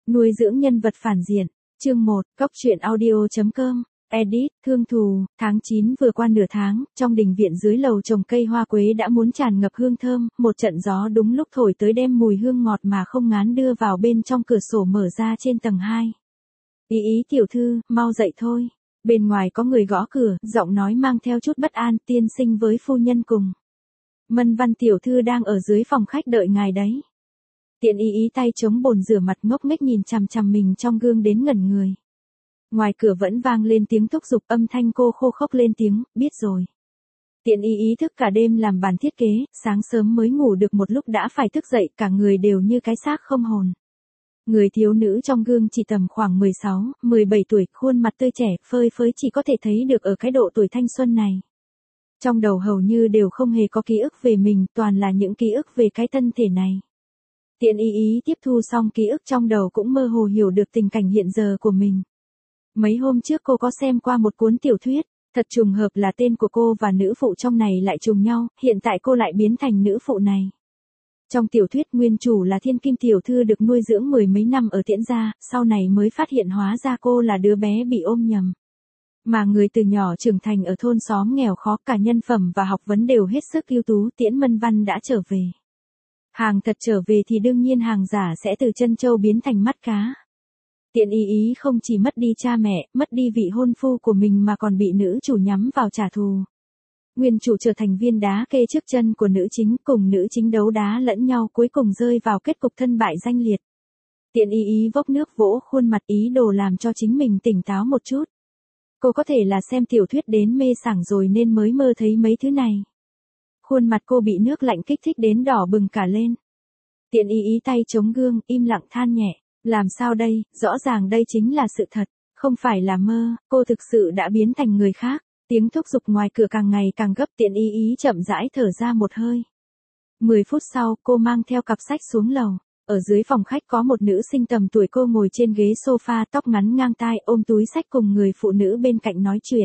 Nuôi dưỡng nhân vật phản diện. Chương 1, Cóc truyện audio.com. Edit, Thương Thù, tháng 9 vừa qua nửa tháng, trong đình viện dưới lầu trồng cây hoa quế đã muốn tràn ngập hương thơm, một trận gió đúng lúc thổi tới đem mùi hương ngọt mà không ngán đưa vào bên trong cửa sổ mở ra trên tầng 2. Ý tiểu thư, mau dậy thôi. Bên ngoài có người gõ cửa, giọng nói mang theo chút bất an, tiên sinh với phu nhân cùng. Mân Văn tiểu thư đang ở dưới phòng khách đợi ngài đấy. Tiện ý tay chống bồn rửa mặt ngốc nghếch nhìn chằm chằm mình trong gương đến ngẩn người. Ngoài cửa vẫn vang lên tiếng thúc giục, âm thanh cô khô khốc lên tiếng, biết rồi. Tiện ý thức cả đêm làm bàn thiết kế, sáng sớm mới ngủ được một lúc đã phải thức dậy, cả người đều như cái xác không hồn. Người thiếu nữ trong gương chỉ tầm khoảng 16, 17 tuổi, khuôn mặt tươi trẻ, phơi phới chỉ có thể thấy được ở cái độ tuổi thanh xuân này. Trong đầu hầu như đều không hề có ký ức về mình, toàn là những ký ức về cái thân thể này. Tiện ý tiếp thu xong ký ức trong đầu cũng mơ hồ hiểu được tình cảnh hiện giờ của mình. Mấy hôm trước cô có xem qua một cuốn tiểu thuyết, thật trùng hợp là tên của cô và nữ phụ trong này lại trùng nhau, hiện tại cô lại biến thành nữ phụ này. Trong tiểu thuyết nguyên chủ là thiên kim tiểu thư được nuôi dưỡng mười mấy năm ở Tiễn gia, sau này mới phát hiện hóa ra cô là đứa bé bị ôm nhầm. Mà người từ nhỏ trưởng thành ở thôn xóm nghèo khó, cả nhân phẩm và học vấn đều hết sức ưu tú. Tiễn Mân Văn đã trở về. Hàng thật trở về thì đương nhiên hàng giả sẽ từ chân châu biến thành mắt cá. Tiện ý không chỉ mất đi cha mẹ, mất đi vị hôn phu của mình mà còn bị nữ chủ nhắm vào trả thù. Nguyên chủ trở thành viên đá kê trước chân của nữ chính, cùng nữ chính đấu đá lẫn nhau, cuối cùng rơi vào kết cục thân bại danh liệt. Tiện ý vốc nước vỗ khuôn mặt, ý đồ làm cho chính mình tỉnh táo một chút. Cô có thể là xem tiểu thuyết đến mê sảng rồi nên mới mơ thấy mấy thứ này. Khuôn mặt cô bị nước lạnh kích thích đến đỏ bừng cả lên. Tiện ý tay chống gương, im lặng than nhẹ. Làm sao đây, rõ ràng đây chính là sự thật, không phải là mơ, cô thực sự đã biến thành người khác. Tiếng thúc giục ngoài cửa càng ngày càng gấp. Tiện ý chậm rãi thở ra một hơi. 10 phút sau, cô mang theo cặp sách xuống lầu. Ở dưới phòng khách có một nữ sinh tầm tuổi cô ngồi trên ghế sofa, tóc ngắn ngang tai, ôm túi sách cùng người phụ nữ bên cạnh nói chuyện.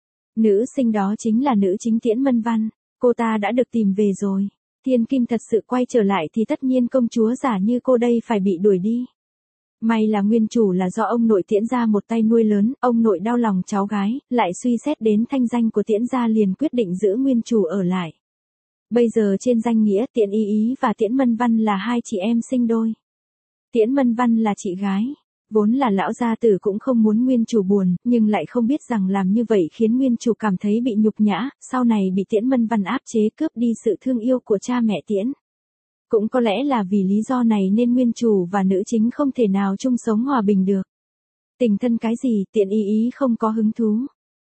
Nữ sinh đó chính là nữ chính Tiễn Mân Văn. Cô ta đã được tìm về rồi. Thiên kim thật sự quay trở lại thì tất nhiên công chúa giả như cô đây phải bị đuổi đi. May là nguyên chủ là do ông nội Tiễn gia một tay nuôi lớn, ông nội đau lòng cháu gái, lại suy xét đến thanh danh của Tiễn gia liền quyết định giữ nguyên chủ ở lại. Bây giờ trên danh nghĩa Tiện ý và Tiễn Mân Văn là hai chị em sinh đôi. Tiễn Mân Văn là chị gái. Vốn là lão gia tử cũng không muốn nguyên chủ buồn, nhưng lại không biết rằng làm như vậy khiến nguyên chủ cảm thấy bị nhục nhã, sau này bị Tiễn Mân Văn áp chế cướp đi sự thương yêu của cha mẹ Tiễn. Cũng có lẽ là vì lý do này nên nguyên chủ và nữ chính không thể nào chung sống hòa bình được. Tình thân cái gì, Tiện ý không có hứng thú.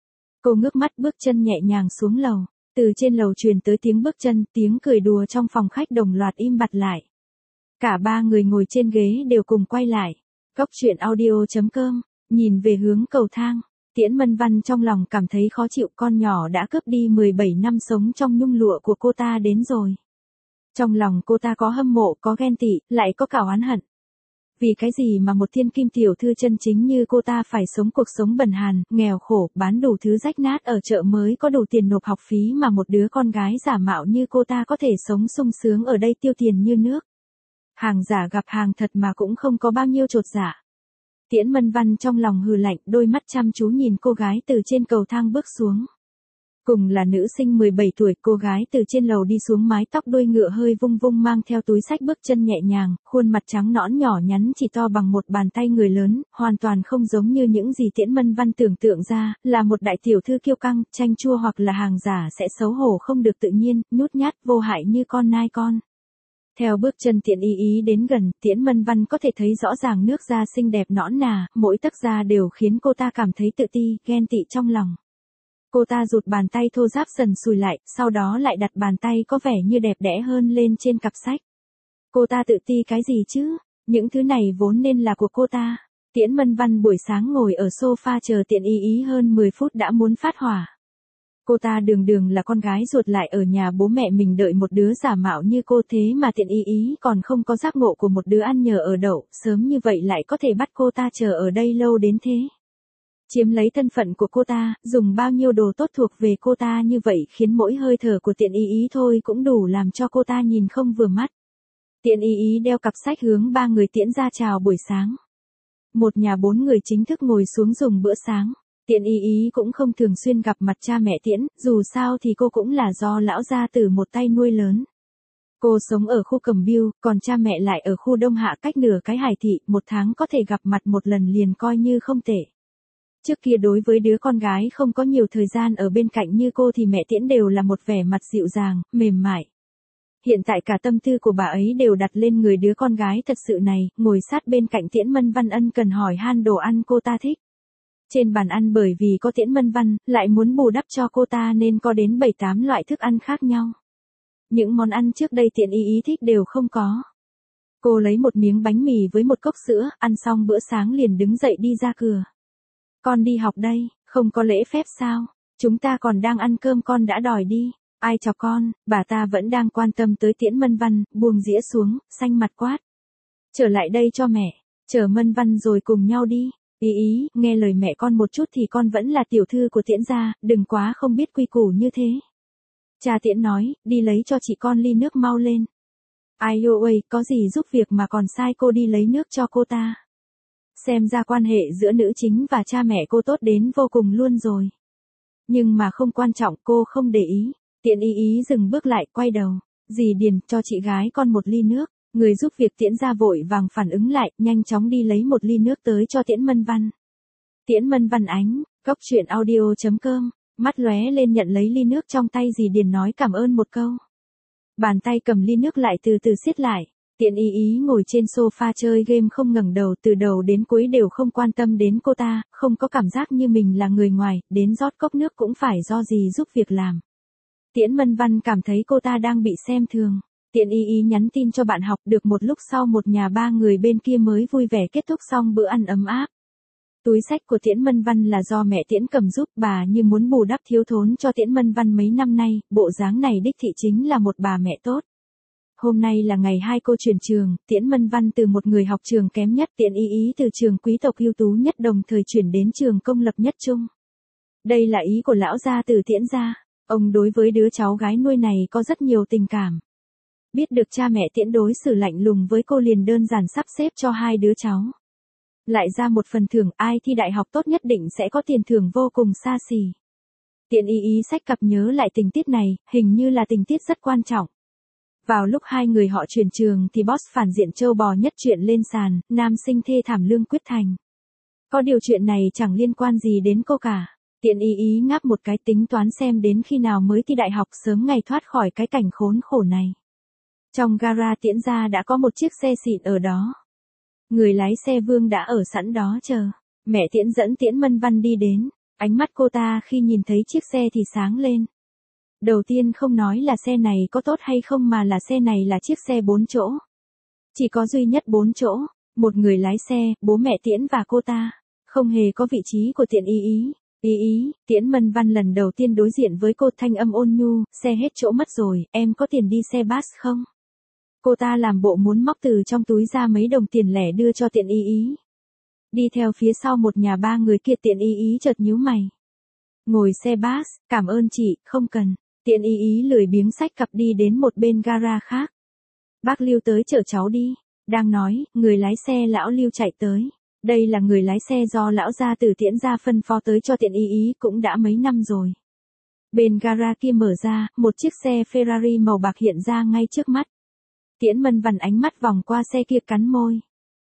Cô ngước mắt bước chân nhẹ nhàng xuống lầu. Từ trên lầu truyền tới tiếng bước chân, tiếng cười đùa trong phòng khách đồng loạt im bặt lại. Cả ba người ngồi trên ghế đều cùng quay lại. Cóc truyện audio.com, nhìn về hướng cầu thang. Tiễn Mân Văn trong lòng cảm thấy khó chịu, con nhỏ đã cướp đi 17 năm sống trong nhung lụa của cô ta đến rồi. Trong lòng cô ta có hâm mộ, có ghen tị, lại có cả oán hận. Vì cái gì mà một thiên kim tiểu thư chân chính như cô ta phải sống cuộc sống bần hàn, nghèo khổ, bán đủ thứ rách nát ở chợ mới có đủ tiền nộp học phí mà một đứa con gái giả mạo như cô ta có thể sống sung sướng ở đây tiêu tiền như nước. Hàng giả gặp hàng thật mà cũng không có bao nhiêu chột dạ. Tiễn Mân Văn trong lòng hừ lạnh, đôi mắt chăm chú nhìn cô gái từ trên cầu thang bước xuống. Cùng là nữ sinh 17 tuổi, cô gái từ trên lầu đi xuống, mái tóc đuôi ngựa hơi vung vung, mang theo túi sách, bước chân nhẹ nhàng, khuôn mặt trắng nõn nhỏ nhắn chỉ to bằng một bàn tay người lớn, hoàn toàn không giống như những gì Tiễn Mân Văn tưởng tượng ra, là một đại tiểu thư kiêu căng, chanh chua hoặc là hàng giả sẽ xấu hổ không được tự nhiên, nhút nhát, vô hại như con nai con. Theo bước chân Tiện ý đến gần, Tiễn Mân Văn có thể thấy rõ ràng nước da xinh đẹp nõn nà, mỗi tấc da đều khiến cô ta cảm thấy tự ti, ghen tị trong lòng. Cô ta rụt bàn tay thô ráp sần sùi lại, sau đó lại đặt bàn tay có vẻ như đẹp đẽ hơn lên trên cặp sách. Cô ta tự ti cái gì chứ? Những thứ này vốn nên là của cô ta. Tiễn Mân Văn buổi sáng ngồi ở sofa chờ Tiện ý hơn 10 phút đã muốn phát hỏa. Cô ta đường là con gái ruột lại ở nhà bố mẹ mình đợi một đứa giả mạo như cô, thế mà Tiện ý còn không có giác ngộ của một đứa ăn nhờ ở đậu, sớm như vậy lại có thể bắt cô ta chờ ở đây lâu đến thế. Chiếm lấy thân phận của cô ta, dùng bao nhiêu đồ tốt thuộc về cô ta như vậy khiến mỗi hơi thở của Tiện ý thôi cũng đủ làm cho cô ta nhìn không vừa mắt. Tiện ý đeo cặp sách hướng ba người Tiễn ra chào buổi sáng. Một nhà 4 người chính thức ngồi xuống dùng bữa sáng. Tiễn Y Y cũng không thường xuyên gặp mặt cha mẹ Tiễn, dù sao thì cô cũng là do lão gia tử một tay nuôi lớn. Cô sống ở khu Cẩm Biêu, còn cha mẹ lại ở khu Đông Hạ cách nửa cái Hải Thị, một tháng có thể gặp mặt một lần liền coi như không tệ. Trước kia đối với đứa con gái không có nhiều thời gian ở bên cạnh như cô thì mẹ Tiễn đều là một vẻ mặt dịu dàng, mềm mại. Hiện tại cả tâm tư của bà ấy đều đặt lên người đứa con gái thật sự này, ngồi sát bên cạnh Tiễn Mân Văn ân cần hỏi han đồ ăn cô ta thích. Trên bàn ăn bởi vì có Tiễn Mân Văn, lại muốn bù đắp cho cô ta nên có đến 7-8 loại thức ăn khác nhau. Những món ăn trước đây Tiễn Y Y thích đều không có. Cô lấy một miếng bánh mì với một cốc sữa, ăn xong bữa sáng liền đứng dậy đi ra cửa. Con đi học đây, không có lễ phép sao? Chúng ta còn đang ăn cơm con đã đòi đi. Ai chọc con, bà ta vẫn đang quan tâm tới Tiễn Mân Văn, buông dĩa xuống, xanh mặt quát. Trở lại đây cho mẹ, chở Mân Văn rồi cùng nhau đi. Y Y, nghe lời mẹ con một chút thì con vẫn là tiểu thư của Tiễn gia, đừng quá không biết quy củ như thế. Cha Tiễn nói, đi lấy cho chị con ly nước mau lên. Ai ôi, có gì giúp việc mà còn sai cô đi lấy nước cho cô ta. Xem ra quan hệ giữa nữ chính và cha mẹ cô tốt đến vô cùng luôn rồi. Nhưng mà không quan trọng, cô không để ý. Tiễn Y Y dừng bước lại, quay đầu. Dì Điền, cho chị gái con một ly nước. Người giúp việc Tiễn gia vội vàng phản ứng lại, nhanh chóng đi lấy một ly nước tới cho Tiễn Mân Văn. Tiễn Mân Văn ánh, goctruyện.audio.com, mắt lóe lên nhận lấy ly nước trong tay dì Điền nói cảm ơn một câu. Bàn tay cầm ly nước lại từ từ siết lại. Tiễn Y Y ngồi trên sofa chơi game không ngẩng đầu, từ đầu đến cuối đều không quan tâm đến cô ta, không có cảm giác như mình là người ngoài, đến rót cốc nước cũng phải do dì giúp việc làm. Tiễn Mân Văn cảm thấy cô ta đang bị xem thường. Tiễn Y Y nhắn tin cho bạn học, được một lúc sau một nhà 3 người bên kia mới vui vẻ kết thúc xong bữa ăn ấm áp. Túi xách của Tiễn Mân Văn là do mẹ Tiễn cầm giúp, bà như muốn bù đắp thiếu thốn cho Tiễn Mân Văn mấy năm nay, bộ dáng này đích thị chính là một bà mẹ tốt. Hôm nay là ngày 2 cô chuyển trường, Tiễn Mân Văn từ một người học trường kém nhất, Tiễn Y Y từ trường quý tộc ưu tú nhất đồng thời chuyển đến trường công lập nhất trung. Đây là ý của lão gia từ Tiễn gia, ông đối với đứa cháu gái nuôi này có rất nhiều tình cảm. Biết được cha mẹ Tiễn đối xử lạnh lùng với cô liền đơn giản sắp xếp cho 2 đứa cháu. Lại ra một phần thưởng, ai thi đại học tốt nhất định sẽ có tiền thưởng vô cùng xa xỉ. Tiễn Y Y xách cặp nhớ lại tình tiết này, hình như là tình tiết rất quan trọng. Vào lúc 2 người họ chuyển trường thì boss phản diện trâu bò nhất chuyện lên sàn, nam sinh thê thảm lương quyết thành. Có điều chuyện này chẳng liên quan gì đến cô cả. Tiễn Y Y ngáp một cái tính toán xem đến khi nào mới thi đại học sớm ngày thoát khỏi cái cảnh khốn khổ này. Trong gara Tiễn gia đã có một chiếc xe xịn ở đó. Người lái xe Vương đã ở sẵn đó chờ. Mẹ Tiễn dẫn Tiễn Mân Văn đi đến. Ánh mắt cô ta khi nhìn thấy chiếc xe thì sáng lên. Đầu tiên không nói là xe này có tốt hay không mà là xe này là chiếc xe 4 chỗ. Chỉ có duy nhất 4 chỗ. Một người lái xe, bố mẹ Tiễn và cô ta. Không hề có vị trí của Tiễn Y Y. Y Y, Tiễn Mân Văn lần đầu tiên đối diện với cô thanh âm ôn nhu, xe hết chỗ mất rồi, em có tiền đi xe bus không? Cô ta làm bộ muốn móc từ trong túi ra mấy đồng tiền lẻ đưa cho Tiễn Y Y. Đi theo phía sau một nhà 3 người kia Tiễn Y Y chợt nhíu mày. Ngồi xe bus, cảm ơn chị, không cần. Tiễn Y Y lười biếng xách cặp đi đến một bên gara khác. Bác Lưu tới chở cháu đi. Đang nói, người lái xe lão Lưu chạy tới. Đây là người lái xe do lão gia từ Tiễn gia phân phó tới cho Tiễn Y Y cũng đã mấy năm rồi. Bên gara kia mở ra, một chiếc xe Ferrari màu bạc hiện ra ngay trước mắt. Tiễn Mân Văn ánh mắt vòng qua xe kia cắn môi.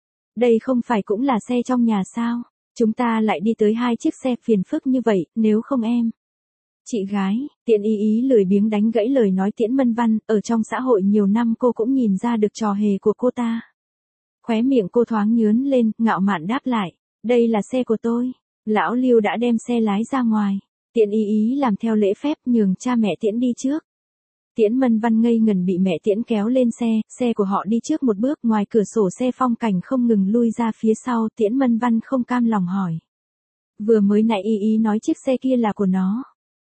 Đây không phải cũng là xe trong nhà sao? Chúng ta lại đi tới 2 chiếc xe phiền phức như vậy, nếu không em. Chị gái, Tiễn Y Y lười biếng đánh gãy lời nói Tiễn Mân Văn, ở trong xã hội nhiều năm cô cũng nhìn ra được trò hề của cô ta. Khóe miệng cô thoáng nhướn lên, ngạo mạn đáp lại, đây là xe của tôi. Lão Lưu đã đem xe lái ra ngoài. Tiễn Y Y làm theo lễ phép nhường cha mẹ Tiễn đi trước. Tiễn Mân Văn ngây ngần bị mẹ Tiễn kéo lên xe của họ đi trước một bước, ngoài cửa sổ xe phong cảnh không ngừng lui ra phía sau, Tiễn Mân Văn không cam lòng hỏi. Vừa mới nãy Y Y nói chiếc xe kia là của nó.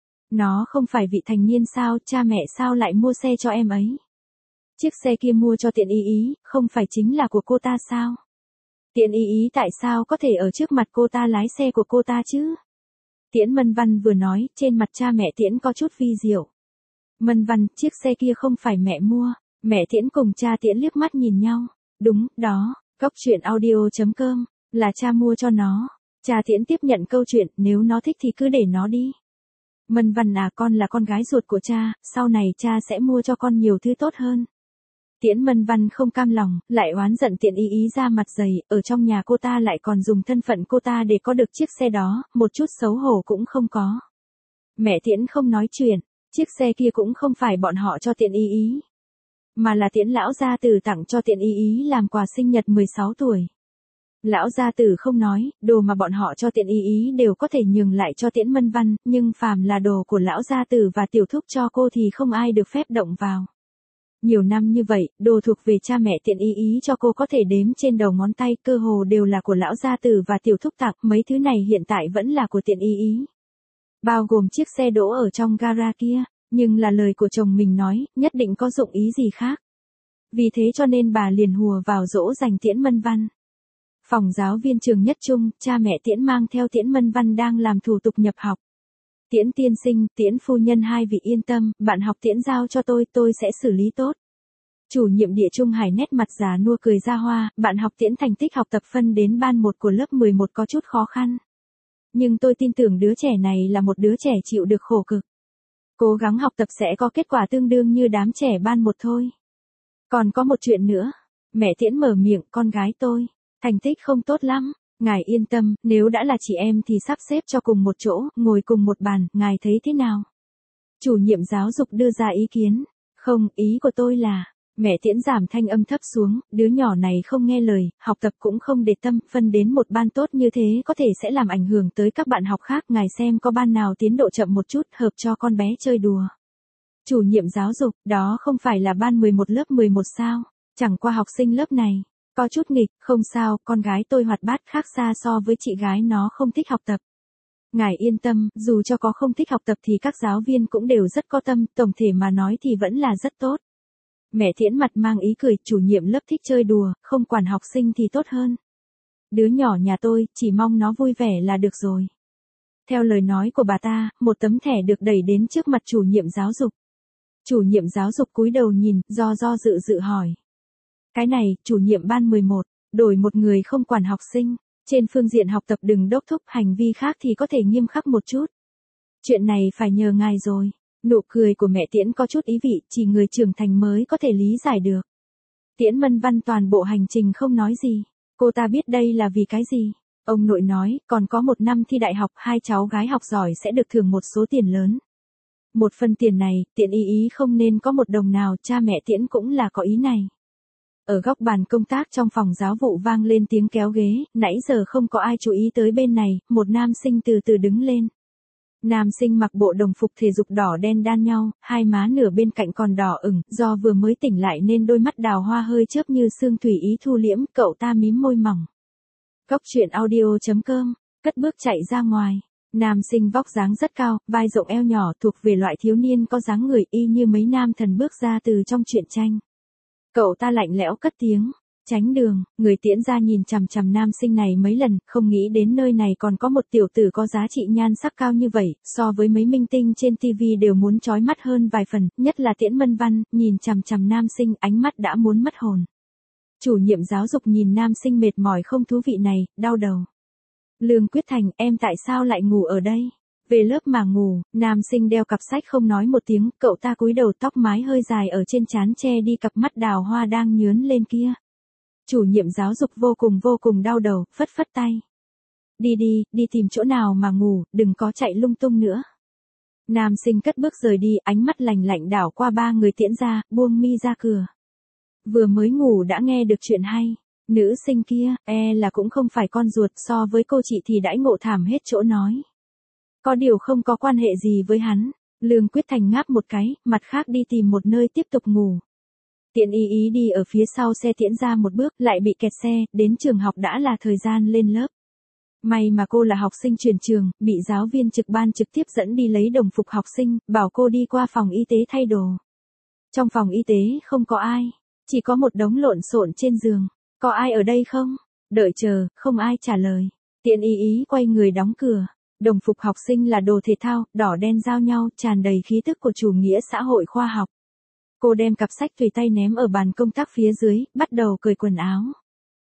Nó không phải vị thành niên sao, cha mẹ sao lại mua xe cho em ấy? Chiếc xe kia mua cho Tiễn Y Y, không phải chính là của cô ta sao? Tiễn Y Y tại sao có thể ở trước mặt cô ta lái xe của cô ta chứ? Tiễn Mân Văn vừa nói, trên mặt cha mẹ Tiễn có chút vi diệu. Mân Văn, chiếc xe kia không phải mẹ mua. Mẹ Tiễn cùng cha Tiễn liếc mắt nhìn nhau. Đúng, đó, goctruyện.audio.com Là cha mua cho nó. Cha Tiễn tiếp nhận câu chuyện, nếu nó thích thì cứ để nó đi. Mân Văn à, con là con gái ruột của cha, sau này cha sẽ mua cho con nhiều thứ tốt hơn. Tiễn Mân Văn không cam lòng, lại oán giận Tiễn Y Y ra mặt dày, ở trong nhà cô ta lại còn dùng thân phận cô ta để có được chiếc xe đó, một chút xấu hổ cũng không có. Mẹ Tiễn không nói chuyện, chiếc xe kia cũng không phải bọn họ cho Tiễn Y Y, mà là Tiễn lão gia tử tặng cho Tiễn Y Y làm quà sinh nhật 16 tuổi. Lão gia tử không nói, đồ mà bọn họ cho Tiễn Y Y đều có thể nhường lại cho Tiễn Mân Văn, nhưng phàm là đồ của lão gia tử và tiểu thúc cho cô thì không ai được phép động vào. Nhiều năm như vậy, đồ thuộc về cha mẹ Tiễn Y Y cho cô có thể đếm trên đầu ngón tay, cơ hồ đều là của lão gia tử và tiểu thúc tặng, mấy thứ này hiện tại vẫn là của Tiễn Y Y. Bao gồm chiếc xe đỗ ở trong gara kia, nhưng là lời của chồng mình nói, nhất định có dụng ý gì khác. Vì thế cho nên bà liền hùa vào dỗ dành Tiễn Mân Văn. Phòng giáo viên trường Nhất Trung, cha mẹ Tiễn mang theo Tiễn Mân Văn đang làm thủ tục nhập học. Tiễn tiên sinh, Tiễn phu nhân hai vị yên tâm, bạn học Tiễn giao cho tôi sẽ xử lý tốt. Chủ nhiệm địa Trung Hải nét mặt già nua cười ra hoa, bạn học Tiễn thành tích học tập phân đến ban 1 của lớp 11 có chút khó khăn. Nhưng tôi tin tưởng đứa trẻ này là một đứa trẻ chịu được khổ cực. Cố gắng học tập sẽ có kết quả tương đương như đám trẻ ban 1 thôi. Còn có một chuyện nữa. Mẹ Tiễn mở miệng, con gái tôi. Thành tích không tốt lắm. Ngài yên tâm, nếu đã là chị em thì sắp xếp cho cùng một chỗ, ngồi cùng một bàn, ngài thấy thế nào? Chủ nhiệm giáo dục đưa ra ý kiến. Không, ý của tôi là, mẹ Tiễn giảm thanh âm thấp xuống, đứa nhỏ này không nghe lời, học tập cũng không để tâm, phân đến một ban tốt như thế có thể sẽ làm ảnh hưởng tới các bạn học khác, ngài xem có ban nào tiến độ chậm một chút, hợp cho con bé chơi đùa. Chủ nhiệm giáo dục, đó không phải là ban 11 lớp 11 sao? Chẳng qua học sinh lớp này có chút nghịch, không sao, con gái tôi hoạt bát khác xa so với chị gái nó không thích học tập. Ngài yên tâm, dù cho có không thích học tập thì các giáo viên cũng đều rất có tâm, tổng thể mà nói thì vẫn là rất tốt. Mẹ Tiễn mặt mang ý cười, chủ nhiệm lớp thích chơi đùa, không quản học sinh thì tốt hơn. Đứa nhỏ nhà tôi, chỉ mong nó vui vẻ là được rồi. Theo lời nói của bà ta, một tấm thẻ được đẩy đến trước mặt chủ nhiệm giáo dục. Chủ nhiệm giáo dục cúi đầu nhìn, do dự hỏi. Cái này, chủ nhiệm ban 11, đổi một người không quản học sinh. Trên phương diện học tập đừng đốc thúc, hành vi khác thì có thể nghiêm khắc một chút. Chuyện này phải nhờ ngài rồi. Nụ cười của mẹ Tiễn có chút ý vị, chỉ người trưởng thành mới có thể lý giải được. Tiễn Mân Văn toàn bộ hành trình không nói gì. Cô ta biết đây là vì cái gì. Ông nội nói, còn có 1 năm thi đại học, 2 cháu gái học giỏi sẽ được thưởng một số tiền lớn. Một phần tiền này, Tiễn Y Y không nên có một đồng nào, cha mẹ Tiễn cũng là có ý này. Ở góc bàn công tác trong phòng giáo vụ vang lên tiếng kéo ghế, nãy giờ không có ai chú ý tới bên này, một nam sinh từ từ đứng lên. Nam sinh mặc bộ đồng phục thể dục đỏ đen đan nhau, hai má nửa bên cạnh còn đỏ ửng, do vừa mới tỉnh lại nên đôi mắt đào hoa hơi chớp như sương thủy ý thu liễm, cậu ta mím môi mỏng. Góc truyện audio.com, cất bước chạy ra ngoài. Nam sinh vóc dáng rất cao, vai rộng eo nhỏ, thuộc về loại thiếu niên có dáng người y như mấy nam thần bước ra từ trong truyện tranh. Cậu ta lạnh lẽo cất tiếng, tránh đường, người Tiễn ra nhìn chằm chằm nam sinh này mấy lần, không nghĩ đến nơi này còn có một tiểu tử có giá trị nhan sắc cao như vậy, so với mấy minh tinh trên TV đều muốn chói mắt hơn vài phần, nhất là Tiễn Mân Văn, nhìn chằm chằm nam sinh, ánh mắt đã muốn mất hồn. Chủ nhiệm giáo dục nhìn nam sinh mệt mỏi không thú vị này, đau đầu. Lương Quyết Thành, em tại sao lại ngủ ở đây? Về lớp mà ngủ, nam sinh đeo cặp sách không nói một tiếng, cậu ta cúi đầu, tóc mái hơi dài ở trên trán che đi cặp mắt đào hoa đang nhướn lên kia. Chủ nhiệm giáo dục vô cùng đau đầu, phất phất tay. Đi tìm chỗ nào mà ngủ, đừng có chạy lung tung nữa. Nam sinh cất bước rời đi, ánh mắt lạnh lạnh đảo qua 3 người Tiễn ra, buông mi ra cửa. Vừa mới ngủ đã nghe được chuyện hay. Nữ sinh kia, là cũng không phải con ruột, so với cô chị thì đãi ngộ thảm hết chỗ nói. Có điều không có quan hệ gì với hắn. Lương Quyết Thành ngáp một cái, mặt khác đi tìm một nơi tiếp tục ngủ. Tiễn Y Y đi ở phía sau xe Tiễn ra một bước, lại bị kẹt xe, đến trường học đã là thời gian lên lớp. May mà cô là học sinh chuyển trường, bị giáo viên trực ban trực tiếp dẫn đi lấy đồng phục học sinh, bảo cô đi qua phòng y tế thay đồ. Trong phòng y tế không có ai, chỉ có một đống lộn xộn trên giường. Có ai ở đây không? Đợi chờ, không ai trả lời. Tiễn Y Y quay người đóng cửa. Đồng phục học sinh là đồ thể thao, đỏ đen giao nhau, tràn đầy khí tức của chủ nghĩa xã hội khoa học. Cô đem cặp sách tùy tay ném ở bàn công tác phía dưới, bắt đầu cởi quần áo.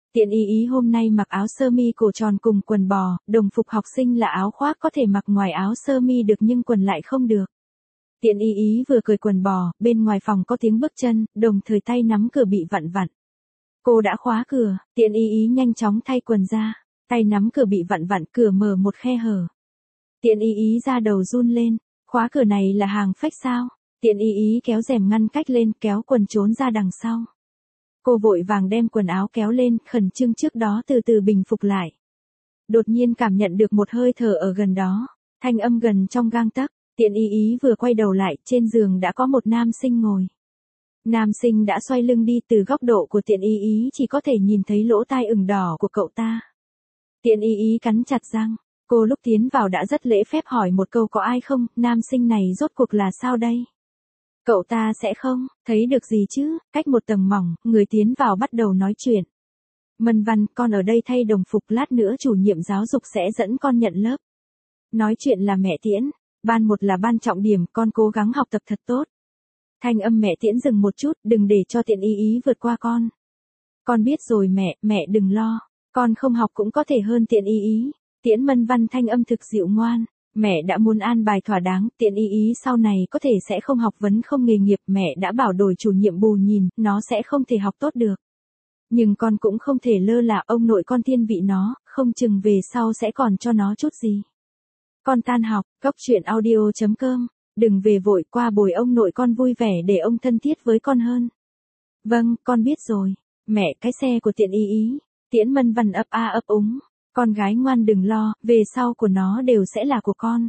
Tiện ý hôm nay mặc áo sơ mi cổ tròn cùng quần bò, đồng phục học sinh là áo khoác có thể mặc ngoài áo sơ mi được nhưng quần lại không được. Tiện ý vừa cởi quần bò, bên ngoài phòng có tiếng bước chân, đồng thời tay nắm cửa bị vặn vặn. Cô đã khóa cửa, tiện ý nhanh chóng thay quần ra, tay nắm cửa bị vặn vặn, cửa mở một khe hở. Tiện ý ra đầu run lên, khóa cửa này là hàng fake sao? Tiện ý kéo rèm ngăn cách lên, kéo quần trốn ra đằng sau. Cô vội vàng đem quần áo kéo lên, khẩn trương trước đó từ từ bình phục lại. Đột nhiên cảm nhận được một hơi thở ở gần đó, thanh âm gần trong gang tấc, tiện ý vừa quay đầu lại, trên giường đã có một nam sinh ngồi. Nam sinh đã xoay lưng đi, từ góc độ của tiện ý chỉ có thể nhìn thấy lỗ tai ửng đỏ của cậu ta. Tiện ý cắn chặt răng, cô lúc tiến vào đã rất lễ phép hỏi một câu có ai không, nam sinh này rốt cuộc là sao đây? Cậu ta sẽ không thấy được gì chứ, cách một tầng mỏng, người tiến vào bắt đầu nói chuyện. Mân Văn, con ở đây thay đồng phục, lát nữa chủ nhiệm giáo dục sẽ dẫn con nhận lớp. Nói chuyện là mẹ Tiễn, ban 1 là ban trọng điểm, con cố gắng học tập thật tốt. Thanh âm mẹ Tiễn dừng một chút, đừng để cho tiện ý vượt qua con. Con biết rồi mẹ đừng lo, con không học cũng có thể hơn tiện ý. Tiễn Mân Văn thanh âm thực dịu ngoan. Mẹ đã muốn an bài thỏa đáng, tiện ý sau này có thể sẽ không học vấn không nghề nghiệp, mẹ đã bảo đổi chủ nhiệm bù nhìn, nó sẽ không thể học tốt được. Nhưng con cũng không thể lơ là, ông nội con thiên vị nó, không chừng về sau sẽ còn cho nó chút gì. Con tan học, coctruyện.audio.com, đừng về vội, qua bồi ông nội con vui vẻ để ông thân thiết với con hơn. Vâng, con biết rồi. Mẹ, cái xe của tiện ý. Tiễn Mân Văn ấp a ấp úng. Con gái ngoan đừng lo, về sau của nó đều sẽ là của con.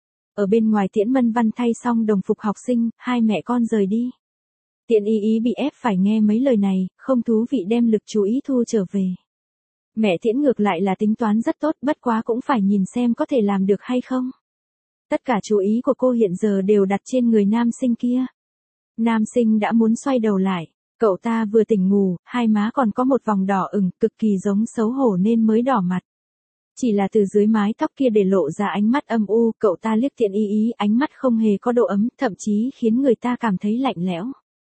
Ở bên ngoài Tiễn Mân Văn thay xong đồng phục học sinh, hai mẹ con rời đi. Tiện ý bị ép phải nghe mấy lời này, không thú vị đem lực chú ý thu trở về. Mẹ Tiễn ngược lại là tính toán rất tốt, bất quá cũng phải nhìn xem có thể làm được hay không. Tất cả chú ý của cô hiện giờ đều đặt trên người nam sinh kia. Nam sinh đã muốn xoay đầu lại. Cậu ta vừa tỉnh ngủ, hai má còn có một vòng đỏ ửng, cực kỳ giống xấu hổ nên mới đỏ mặt. Chỉ là từ dưới mái tóc kia để lộ ra ánh mắt âm u, cậu ta liếc tiện ý, ánh mắt không hề có độ ấm, thậm chí khiến người ta cảm thấy lạnh lẽo.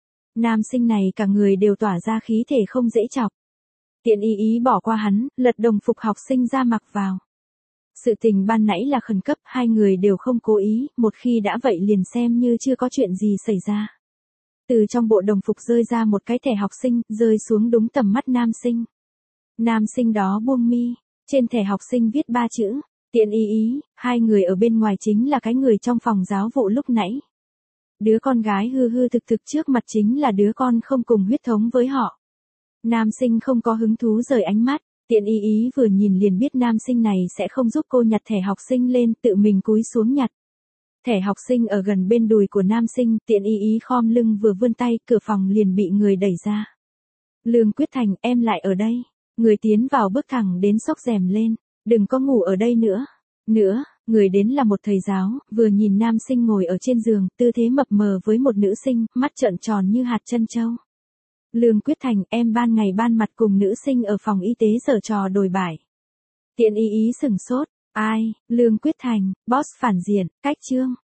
Nam sinh này cả người đều tỏa ra khí thể không dễ chọc. Tiện ý bỏ qua hắn, lật đồng phục học sinh ra mặc vào. Sự tình ban nãy là khẩn cấp, hai người đều không cố ý, một khi đã vậy liền xem như chưa có chuyện gì xảy ra. Từ trong bộ đồng phục rơi ra một cái thẻ học sinh, rơi xuống đúng tầm mắt nam sinh. Nam sinh đó buông mi, trên thẻ học sinh viết 3 chữ, tiện ý, hai người ở bên ngoài chính là cái người trong phòng giáo vụ lúc nãy. Đứa con gái hư hư thực thực trước mặt chính là đứa con không cùng huyết thống với họ. Nam sinh không có hứng thú rời ánh mắt, tiện ý vừa nhìn liền biết nam sinh này sẽ không giúp cô nhặt thẻ học sinh lên, tự mình cúi xuống nhặt. Thẻ học sinh ở gần bên đùi của nam sinh, tiện ý khom lưng vừa vươn tay, cửa phòng liền bị người đẩy ra. Lương Quyết Thành, em lại ở đây. Người tiến vào bước thẳng đến xốc rèm lên, đừng có ngủ ở đây nữa. Người đến là một thầy giáo, vừa nhìn nam sinh ngồi ở trên giường, tư thế mập mờ với một nữ sinh, mắt trợn tròn như hạt trân châu. Lương Quyết Thành, em ban ngày ban mặt cùng nữ sinh ở phòng y tế giở trò đồi bại. Tiện ý sửng sốt, ai, Lương Quyết Thành, boss phản diện, cách chương.